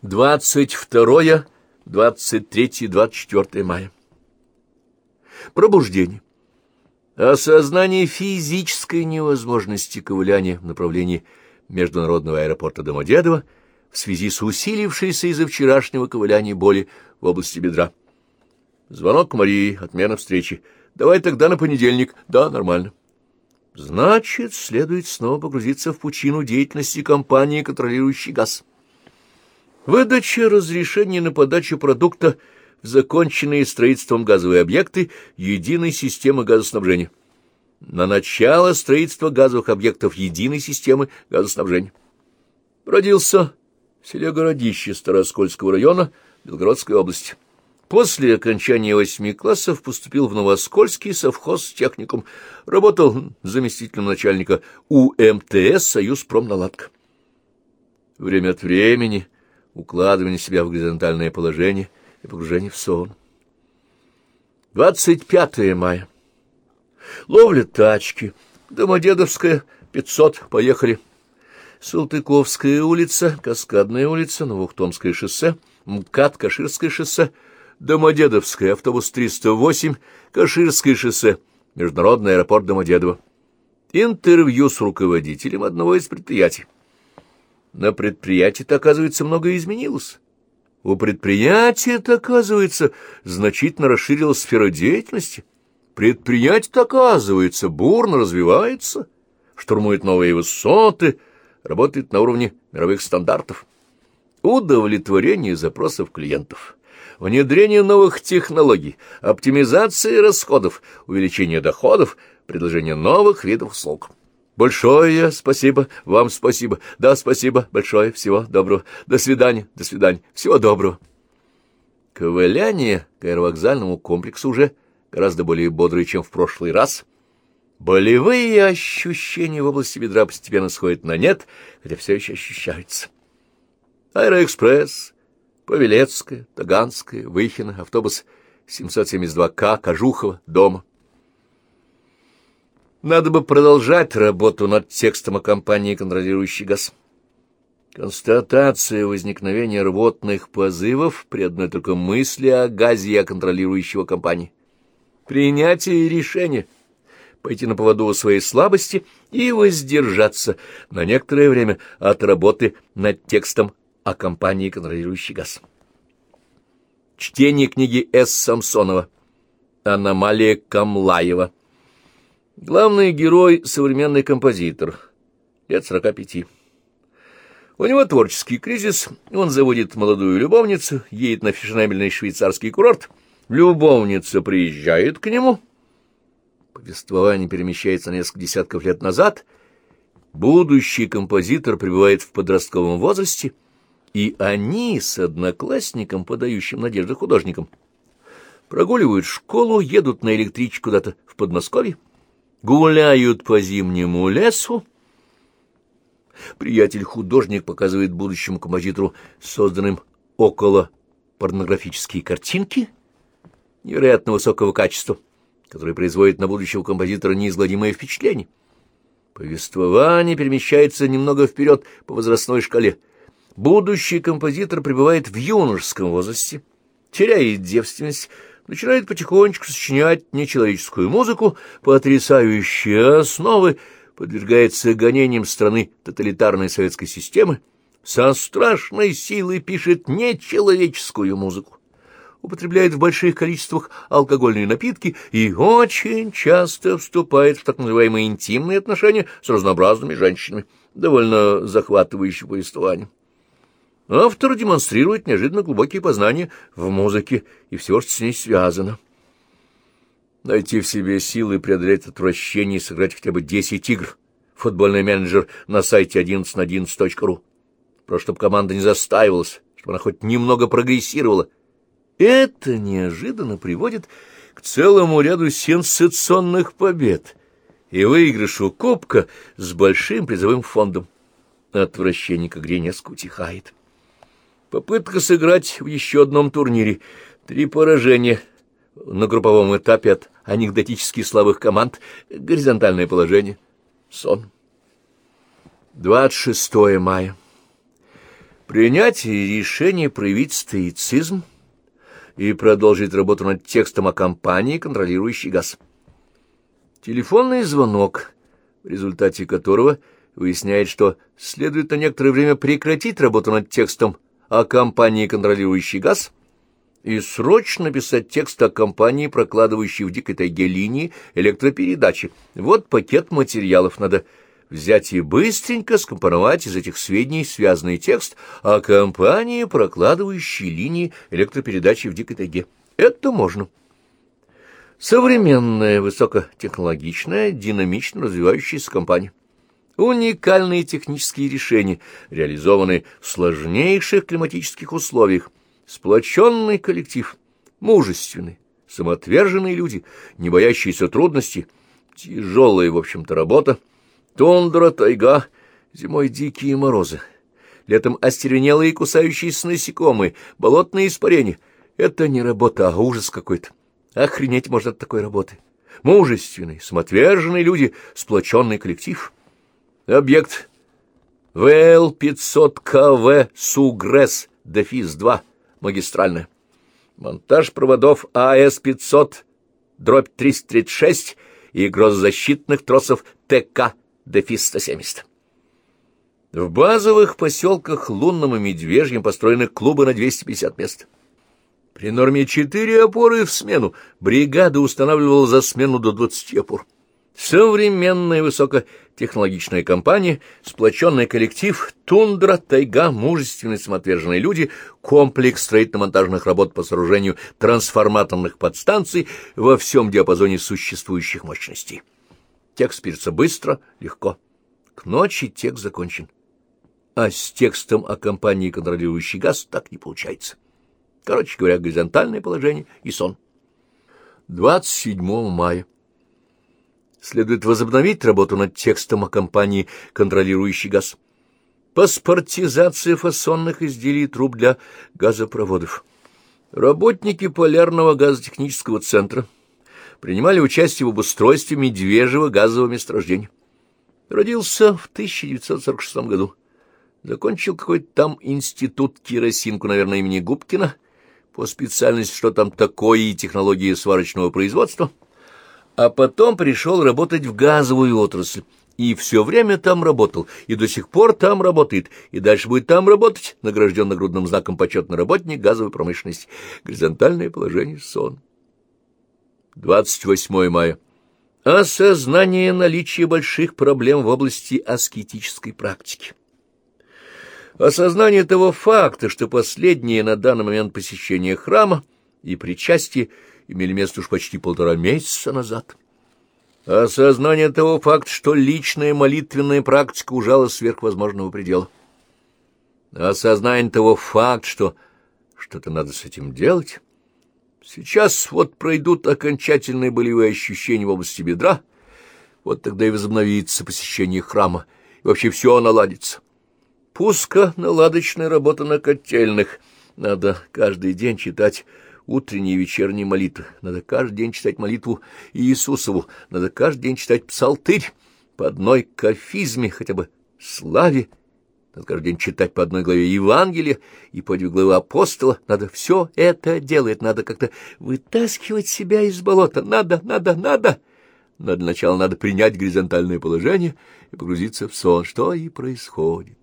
22, 23, 24 мая. Пробуждение. Осознание физической невозможности ковыляния в направлении международного аэропорта Домодедово в связи с усилившейся из-за вчерашнего ковыляния боли в области бедра. Звонок Марии, отмена встречи. Давай тогда на понедельник. Да, нормально. Значит, следует снова погрузиться в пучину деятельности компании, контролирующей газ. Выдача разрешений на подачу продукта в законченные строительством газовые объекты единой системы газоснабжения. На начало строительства газовых объектов единой системы газоснабжения. Родился в селе Городище Староскольского района Белгородской области. После окончания 8 классов поступил в Новоскольский совхозтехникум, работал заместителем начальника УМТС «Союзпромналадка». Время от времени укладывание себя в горизонтальное положение и погружение в сон. 25 мая. Ловля тачки. Домодедовская, 500, поехали. Салтыковская улица, Каскадная улица, Новоухтомское шоссе, МКАД, Каширское шоссе, Домодедовская, автобус 308, Каширское шоссе, Международный аэропорт Домодедово. Интервью с руководителем одного из предприятий. На предприятии-то, оказывается, многое изменилось. У предприятия-то, оказывается, значительно расширилась сфера деятельности. Предприятие-то, оказывается, бурно развивается, штурмует новые высоты, работает на уровне мировых стандартов. Удовлетворение запросов клиентов, внедрение новых технологий, оптимизация расходов, увеличение доходов, предложение новых видов услуг. Большое спасибо, вам спасибо, да, спасибо большое, всего доброго, до свидания, всего доброго. Ковыляние к аэровокзальному комплексу уже гораздо более бодрое, чем в прошлый раз. Болевые ощущения в области бедра постепенно сходят на нет, хотя все еще ощущаются. Аэроэкспресс, Павелецкая, Таганская, Выхино, автобус 772К, Кожухово, дома. Надо бы продолжать работу над текстом о компании, контролирующей газ. Констатация возникновения рвотных позывов при одной только мысли о газе и о контролирующего компании. Принятие решения пойти на поводу у своей слабости и воздержаться на некоторое время от работы над текстом о компании, контролирующей газ. Чтение книги С. Самсонова «Аномалия Камлаева». Главный герой — современный композитор, лет 45. У него творческий кризис, он заводит молодую любовницу, едет на фешенебельный швейцарский курорт, любовница приезжает к нему. Повествование перемещается на несколько десятков лет назад, будущий композитор пребывает в подростковом возрасте, и они с одноклассником, подающим надежды художником, прогуливают школу, едут на электричке куда-то в Подмосковье, гуляют по зимнему лесу. Приятель-художник показывает будущему композитору созданным около порнографические картинки невероятно высокого качества, которые производят на будущего композитора неизгладимое впечатление. Повествование перемещается немного вперед по возрастной шкале. Будущий композитор пребывает в юношеском возрасте, теряет девственность, начинает потихонечку сочинять нечеловеческую музыку, потрясающие основы, подвергается гонениям страны тоталитарной советской системы, со страшной силой пишет нечеловеческую музыку, употребляет в больших количествах алкогольные напитки и очень часто вступает в так называемые интимные отношения с разнообразными женщинами, довольно захватывающее повествование. Автор демонстрирует неожиданно глубокие познания в музыке и все, что с ней связано. Найти в себе силы преодолеть отвращение и сыграть хотя бы 10 игр. Футбольный менеджер на сайте 11на11.ru. Просто чтобы команда не застаивалась, чтобы она хоть немного прогрессировала. Это неожиданно приводит к целому ряду сенсационных побед и выигрышу кубка с большим призовым фондом. Отвращение к игре несколько утихает. Попытка сыграть в еще одном турнире. 3 поражения на групповом этапе от анекдотически слабых команд. Горизонтальное положение. Сон. 26 мая. Принятие решения проявить стоицизм и продолжить работу над текстом о компании, контролирующей газ. Телефонный звонок, в результате которого выясняет, что следует на некоторое время прекратить работу над текстом о компании, контролирующей газ, и срочно писать текст о компании, прокладывающей в дикой тайге линии электропередачи. Вот пакет материалов. Надо взять и быстренько скомпоновать из этих сведений связанный текст о компании, прокладывающей линии электропередачи в дикой тайге. Это можно. Современная, высокотехнологичная, динамично развивающаяся компания. Уникальные технические решения, реализованные в сложнейших климатических условиях. Сплоченный коллектив, мужественный, самоотверженные люди, не боящиеся трудностей, тяжелая, в общем-то, работа, тундра, тайга, зимой дикие морозы, летом остервенелые и кусающиеся насекомые, болотные испарения. Это не работа, а ужас какой-то. Охренеть можно от такой работы. Мужественные, самоотверженные люди, сплоченный коллектив. Объект ВЛ-500КВ Сугресс, Дефис-2. Магистральная. Монтаж проводов АС-500/336 и грозозащитных тросов ТК-170. В базовых поселках Лунном и Медвежьем построены клубы на 250 мест. При норме 4 опоры в смену бригада устанавливала за смену до 20 опор. Современная высокотехнологичная компания, сплоченный коллектив, тундра, тайга, мужественные самоотверженные люди, комплекс строительно-монтажных работ по сооружению трансформаторных подстанций во всем диапазоне существующих мощностей. Текст пишется быстро, легко. К ночи текст закончен. А с текстом о компании, контролирующей газ, так не получается. Короче говоря, горизонтальное положение и сон. 27 мая. Следует возобновить работу над текстом о компании, контролирующей газ. Паспортизация фасонных изделий и труб для газопроводов. Работники Полярного газотехнического центра принимали участие в обустройстве Медвежьего газового месторождения. Родился в 1946 году. Закончил какой-то там институт керосинку, наверное, имени Губкина, по специальности что там такое и технологии сварочного производства. А потом пришел работать в газовую отрасль, и все время там работал, и до сих пор там работает, и дальше будет там работать, награжден нагрудным знаком почетный работник газовой промышленности. Горизонтальное положение, сон. 28 мая. Осознание наличия больших проблем в области аскетической практики. Осознание того факта, что последнее на данный момент посещение храма и причастие имели место уж почти 1,5 месяца назад. Осознание того факта, что личная молитвенная практика ужала сверх возможного предела. Осознание того факта, что что-то надо с этим делать. Сейчас вот пройдут окончательные болевые ощущения в области бедра, вот тогда и возобновится посещение храма, и вообще все наладится. Пуско-наладочная работа на котельных. Надо каждый день читать утренние и вечерние молитвы. Надо каждый день читать молитву Иисусову. Надо каждый день читать псалтырь по одной кафизме, хотя бы славе. Надо каждый день читать по одной главе Евангелия и по 2 главы апостола. Надо все это делать. Надо как-то вытаскивать себя из болота. Надо. Но для начала надо принять горизонтальное положение и погрузиться в сон, что и происходит.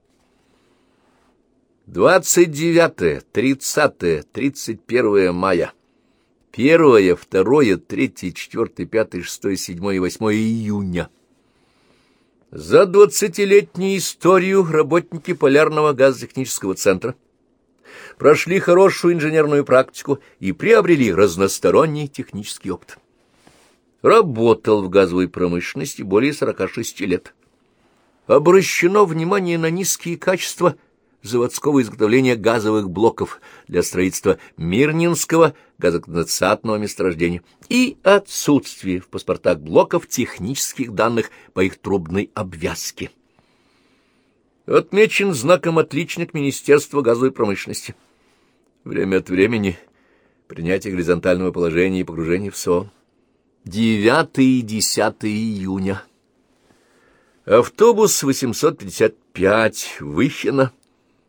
29, 30, 31 мая. 1, 2, 3, 4, 5, 6, 7 и 8 июня. За 20-летнюю историю работники Полярного газотехнического центра прошли хорошую инженерную практику и приобрели разносторонний технический опыт. Работал в газовой промышленности более 46 лет. Обращено внимание на низкие качества заводского изготовления газовых блоков для строительства Мирнинского газоконденсатного месторождения и отсутствие в паспортах блоков технических данных по их трубной обвязке. Отмечен знаком «Отличник» Министерства газовой промышленности. Время от времени принятие горизонтального положения и погружение в сон. 9 и 10 июня. Автобус 855, Выхино,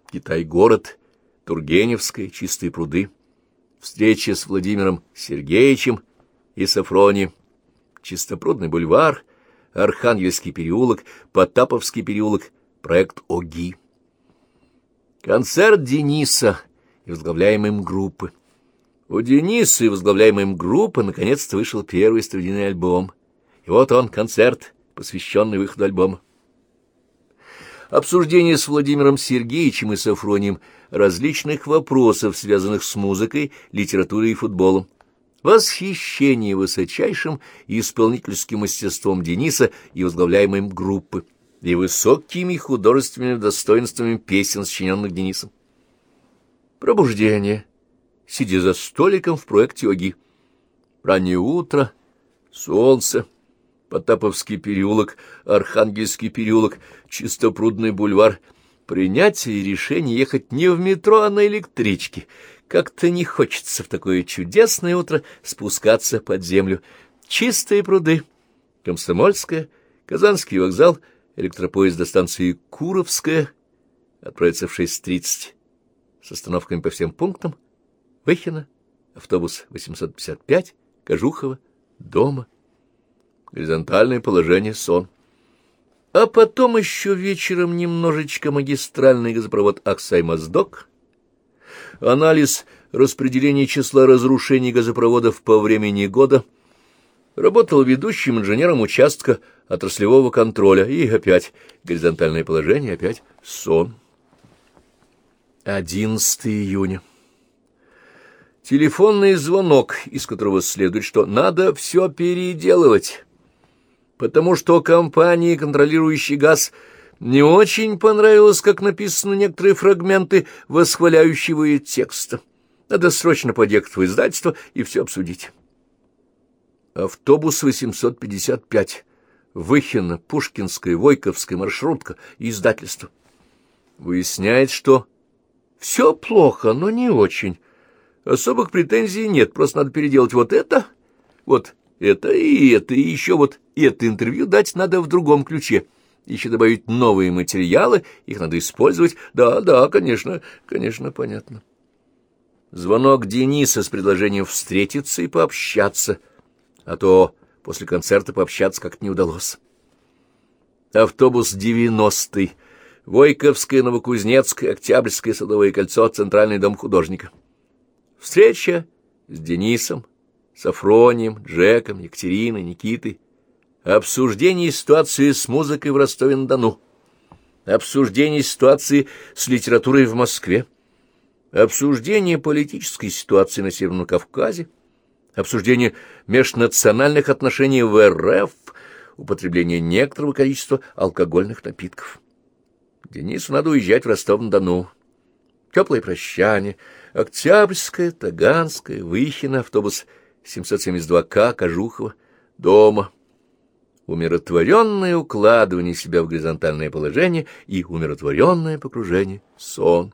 Китай-город, Тургеневская, Чистые пруды, встреча с Владимиром Сергеевичем и Сафронием, Чистопрудный бульвар, Архангельский переулок, Потаповский переулок, проект ОГИ. Концерт Дениса и возглавляемой им группы. У Дениса и возглавляемой им группы наконец-то вышел первый студийный альбом. И вот он, концерт, посвященный выходу альбома. Обсуждение с Владимиром Сергеевичем и Сафронием различных вопросов, связанных с музыкой, литературой и футболом. Восхищение высочайшим исполнительским мастерством Дениса и возглавляемой им группы и высокими художественными достоинствами песен, сочиненных Денисом. Пробуждение, сидя за столиком в проекте ОГИ. Раннее утро, солнце, Потаповский переулок, Архангельский переулок, Чистопрудный бульвар. Принятие решения ехать не в метро, а на электричке. Как-то не хочется в такое чудесное утро спускаться под землю. Чистые пруды, Комсомольская, Казанский вокзал, электропоезд до станции Куровская, отправится в 6:30, с остановками по всем пунктам, Выхино, автобус 855, Кожухово, дома. Горизонтальное положение, сон. А потом еще вечером немножечко магистральный газопровод Аксай-Моздок, анализ распределения числа разрушений газопроводов по времени года, работал ведущим инженером участка отраслевого контроля, и опять горизонтальное положение, опять сон. 11 июня. Телефонный звонок, из которого следует, что надо все переделывать, потому что компании, контролирующей газ, не очень понравилось, как написаны некоторые фрагменты восхваляющего текста. Надо срочно подъехать в издательство и все обсудить. Автобус 855, Выхино, Пушкинская, Войковская маршрутка, издательство. Выясняет, что все плохо, но не очень. Особых претензий нет, просто надо переделать вот это и еще вот это интервью дать надо в другом ключе. Еще добавить новые материалы, их надо использовать. Да, конечно, понятно. Звонок Дениса с предложением встретиться и пообщаться, а то после концерта пообщаться как-то не удалось. Автобус 90-й, Войковская, Новокузнецкая, Октябрьское, Садовое кольцо, Центральный дом художника. Встреча с Денисом, Сафронием, Джеком, Екатериной, Никитой. Обсуждение ситуации с музыкой в Ростове-на-Дону. Обсуждение ситуации с литературой в Москве. Обсуждение политической ситуации на Северном Кавказе. Обсуждение межнациональных отношений в РФ. Употребление некоторого количества алкогольных напитков. Денису надо уезжать в Ростов-на-Дону. Теплое прощание. Октябрьская, Таганская, Выхино, автобус 772К, Кожухово, дома. Умиротворенное укладывание себя в горизонтальное положение и умиротворенное погружение в сон.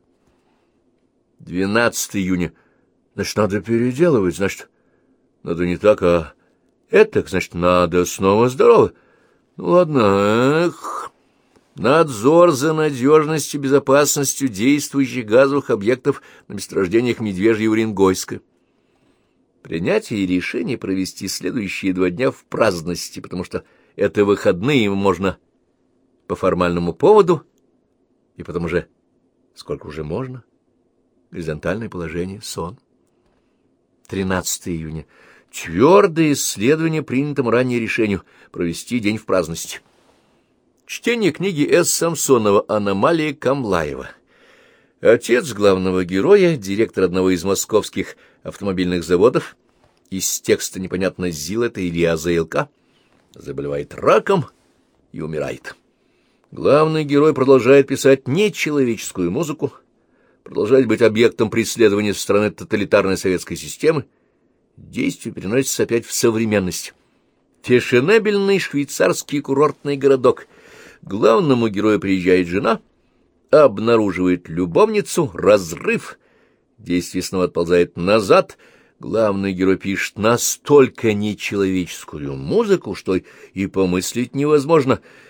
12 июня. Значит, надо переделывать, значит, надо не так, а это, значит, надо снова здорово. Ну, ладно, Надзор за надежностью и безопасностью действующих газовых объектов на месторождениях Медвежье и Уренгойска. Принятие решения провести следующие 2 дня в праздности, потому что это выходные, можно по формальному поводу, и потом уже сколько уже можно. Горизонтальное положение, сон. 13 июня. Твердое исследование принятому ранее решению провести день в праздности. Чтение книги С. Самсонова «Аномалия Камлаева». Отец главного героя, директор одного из московских автомобильных заводов, из текста непонятно, ЗИЛ это или АЗЛК, заболевает раком и умирает. Главный герой продолжает писать нечеловеческую музыку, продолжает быть объектом преследования со стороны тоталитарной советской системы. Действие переносится опять в современность. Фешенебельный швейцарский курортный городок. Главному герою приезжает жена, обнаруживает любовницу, разрыв. Действие снова отползает назад. Главный герой пишет настолько нечеловеческую музыку, что и помыслить невозможно.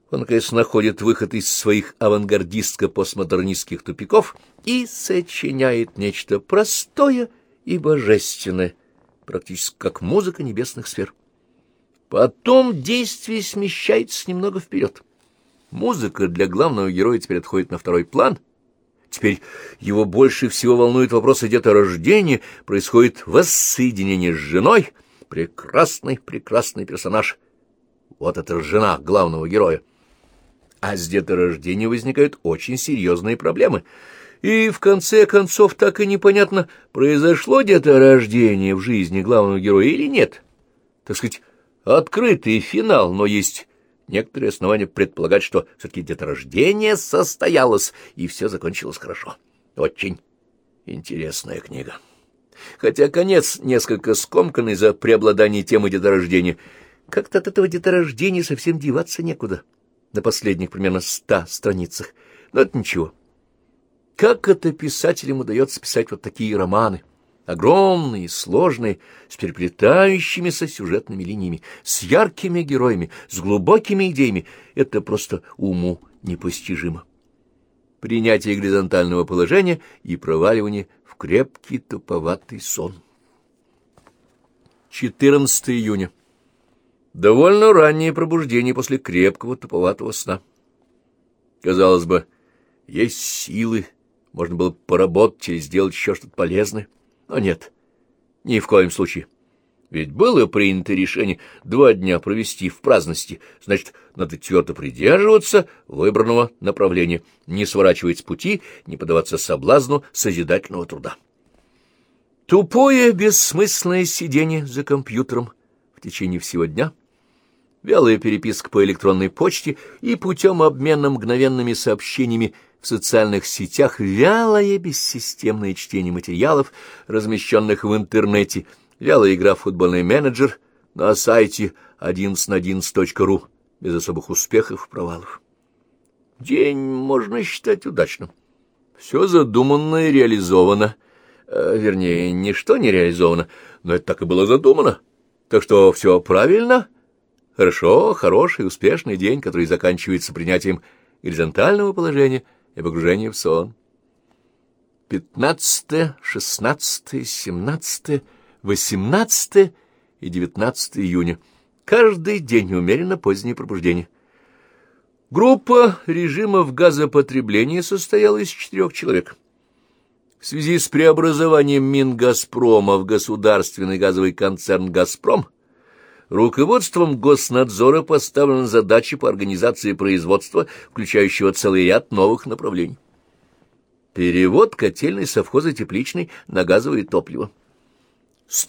Он, наконец, находит выход из своих авангардистско-постмодернистских тупиков и сочиняет нечто простое и божественное, практически как музыка небесных сфер. Потом действие смещается немного вперед. Музыка для главного героя теперь отходит на второй план. Теперь его больше всего волнует вопрос о деторождении, происходит воссоединение с женой. Прекрасный персонаж. Вот это жена главного героя. А с деторождением возникают очень серьезные проблемы. И в конце концов так и непонятно, произошло деторождение в жизни главного героя или нет. Так сказать, открытый финал, но есть некоторые основания предполагать, что все-таки деторождение состоялось, и все закончилось хорошо. Очень интересная книга. Хотя конец несколько скомканный за преобладание темы деторождения. Как-то от этого деторождения совсем деваться некуда. На последних примерно 100 страницах. Но это ничего. Как это писателям удается писать вот такие романы? Огромные, сложные, с переплетающимися сюжетными линиями, с яркими героями, с глубокими идеями. Это просто уму непостижимо. Принятие горизонтального положения и проваливание в крепкий туповатый сон. 14 июня. Довольно раннее пробуждение после крепкого туповатого сна. Казалось бы, есть силы, можно было поработать или сделать еще что-то полезное. Но нет, ни в коем случае. Ведь было принято решение 2 дня провести в праздности, значит, надо твердо придерживаться выбранного направления, не сворачивать с пути, не поддаваться соблазну созидательного труда. Тупое, бессмысленное сидение за компьютером в течение всего дня, вялая переписка по электронной почте и путем обмена мгновенными сообщениями в социальных сетях, вялое бессистемное чтение материалов, размещенных в интернете, вялая игра в футбольный менеджер на сайте 11на11.ru, без особых успехов и провалов. День можно считать удачным. Все задуманное реализовано. Вернее, ничто не реализовано, но это так и было задумано. Так что все правильно. Хорошо, хороший, успешный день, который заканчивается принятием горизонтального положения и погружением в сон. 15, 16, 17, 18 и 19 июня. Каждый день умеренно позднее пробуждение. Группа режимов газопотребления состояла из 4 человек. В связи с преобразованием Мингазпрома в государственный газовый концерн «Газпром» руководством Госнадзора поставлена задача по организации производства, включающего целый ряд новых направлений. Перевод котельной совхоза Тепличной на газовое топливо. С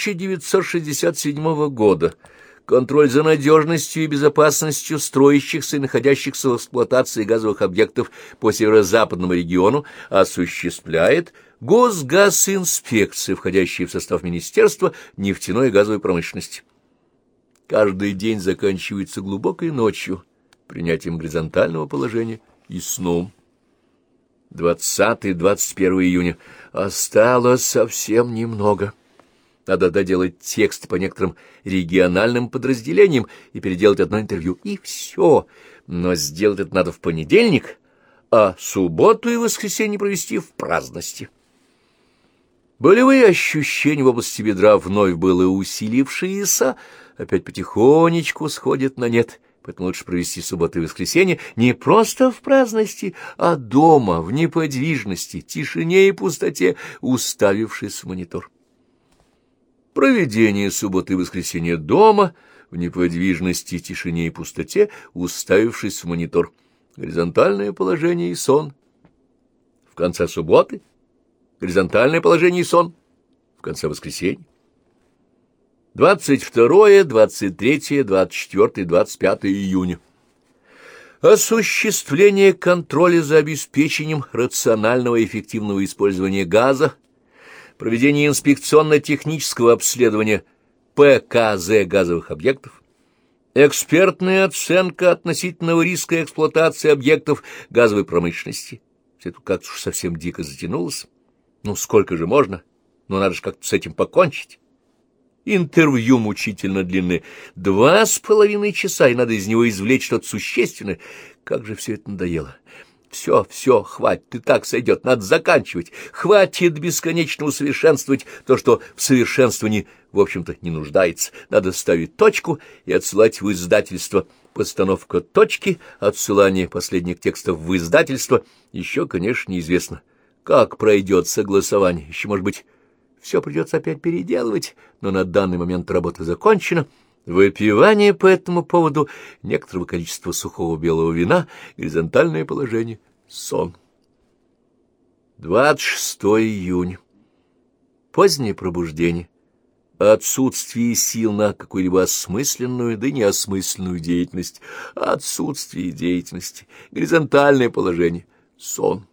1967 года контроль за надежностью и безопасностью строящихся и находящихся в эксплуатации газовых объектов по северо-западному региону осуществляет Госгазинспекция, входящая в состав Министерства нефтяной и газовой промышленности. Каждый день заканчивается глубокой ночью, принятием горизонтального положения и сном. 20-21 июня. Осталось совсем немного. Надо доделать текст по некоторым региональным подразделениям и переделать одно интервью. И все. Но сделать это надо в понедельник, а субботу и воскресенье провести в праздности. Болевые ощущения в области бедра вновь было усилившиеся, опять потихонечку сходят на нет, поэтому лучше провести субботу и воскресенье не просто в праздности, а дома, в неподвижности, тишине и пустоте, уставившись в монитор. Проведение субботы и воскресенья дома, в неподвижности, тишине и пустоте, уставившись в монитор. Горизонтальное положение и сон. В конце субботы горизонтальное положение и сон. В конце воскресенья. 22, 23, 24, 25 июня. Осуществление контроля за обеспечением рационального и эффективного использования газа, проведение инспекционно-технического обследования ПКЗ газовых объектов, экспертная оценка относительного риска эксплуатации объектов газовой промышленности. Все это как-то уж совсем дико затянулось. Ну, сколько же можно? Ну, надо же как-то с этим покончить. Интервью мучительно длинны. 2,5 часа, и надо из него извлечь что-то существенное. Как же все это надоело! Все, хватит, и так сойдет, надо заканчивать. Хватит бесконечно усовершенствовать то, что в совершенствовании, в общем-то, не нуждается. Надо ставить точку и отсылать в издательство. Постановка точки, отсылание последних текстов в издательство еще, конечно, неизвестно. Как пройдет согласование? Еще, может быть, все придется опять переделывать, но на данный момент работа закончена. Выпивание по этому поводу, некоторого количества сухого белого вина, горизонтальное положение, сон. 26 июня. Позднее пробуждение. Отсутствие сил на какую-либо осмысленную, да и неосмысленную деятельность. Отсутствие деятельности, горизонтальное положение, сон.